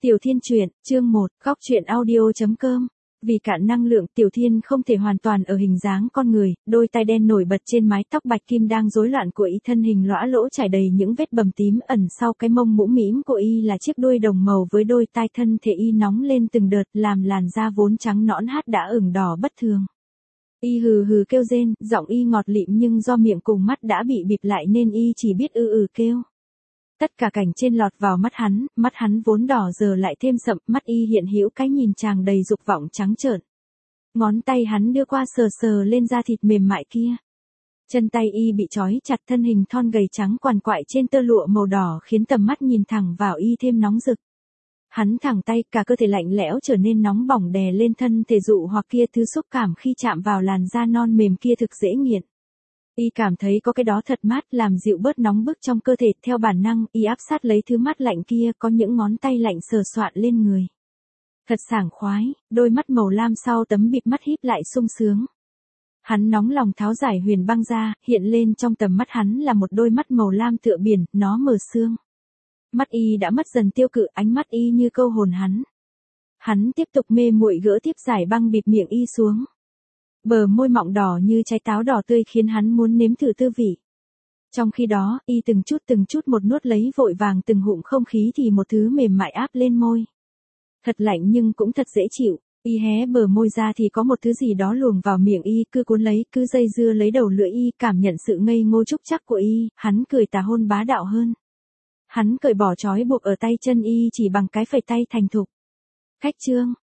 Tiểu Thiên truyện, chương 1, góc truyện audio.com. Vì cạn năng lượng, Tiểu Thiên không thể hoàn toàn ở hình dáng con người, đôi tai đen nổi bật trên mái tóc bạch kim đang rối loạn của y, thân hình lõa lỗ trải đầy những vết bầm tím, ẩn sau cái mông mũm mĩm của y là chiếc đuôi đồng màu với đôi tai, thân thể y nóng lên từng đợt, làm làn da vốn trắng nõn đã ửng đỏ bất thường. Y hừ hừ kêu rên, giọng y ngọt lịm nhưng do miệng cùng mắt đã bị bịt lại nên y chỉ biết kêu. Tất cả cảnh trên lọt vào mắt hắn vốn đỏ giờ lại thêm sậm, mắt y hiện hữu cái nhìn tràn đầy dục vọng trắng trợn. Ngón tay hắn đưa qua sờ sờ lên da thịt mềm mại kia. Chân tay y bị trói chặt, thân hình thon gầy trắng quằn quại trên tơ lụa màu đỏ khiến tầm mắt nhìn thẳng vào y thêm nóng rực. Hắn thẳng tay, cả cơ thể lạnh lẽo trở nên nóng bỏng đè lên thân thể dụ hoặc kia, thứ xúc cảm khi chạm vào làn da non mềm kia thực dễ nghiện. Y cảm thấy có cái đó thật mát, làm dịu bớt nóng bức trong cơ thể, theo bản năng, y áp sát lấy thứ mát lạnh kia, có những ngón tay lạnh sờ soạn lên người. Thật sảng khoái, đôi mắt màu lam sau tấm bịt mắt híp lại sung sướng. Hắn nóng lòng tháo giải huyền băng ra, hiện lên trong tầm mắt hắn là một đôi mắt màu lam tựa biển, nó mờ sương. Mắt y đã mất dần tiêu cự, ánh mắt y như câu hồn hắn. Hắn tiếp tục mê muội gỡ tiếp giải băng bịt miệng y xuống. Bờ môi mọng đỏ như trái táo đỏ tươi khiến hắn muốn nếm thử tư vị. Trong khi đó, y từng chút một nuốt lấy vội vàng từng ngụm không khí thì một thứ mềm mại áp lên môi. Thật lạnh nhưng cũng thật dễ chịu, y hé bờ môi ra thì có một thứ gì đó luồn vào miệng y, cứ cuốn lấy, cứ dây dưa lấy đầu lưỡi y, cảm nhận sự ngây ngô trúc chắc của y, hắn cười tà hôn bá đạo hơn. Hắn cởi bỏ trói buộc ở tay chân y chỉ bằng cái phẩy tay thành thục. Khách trương,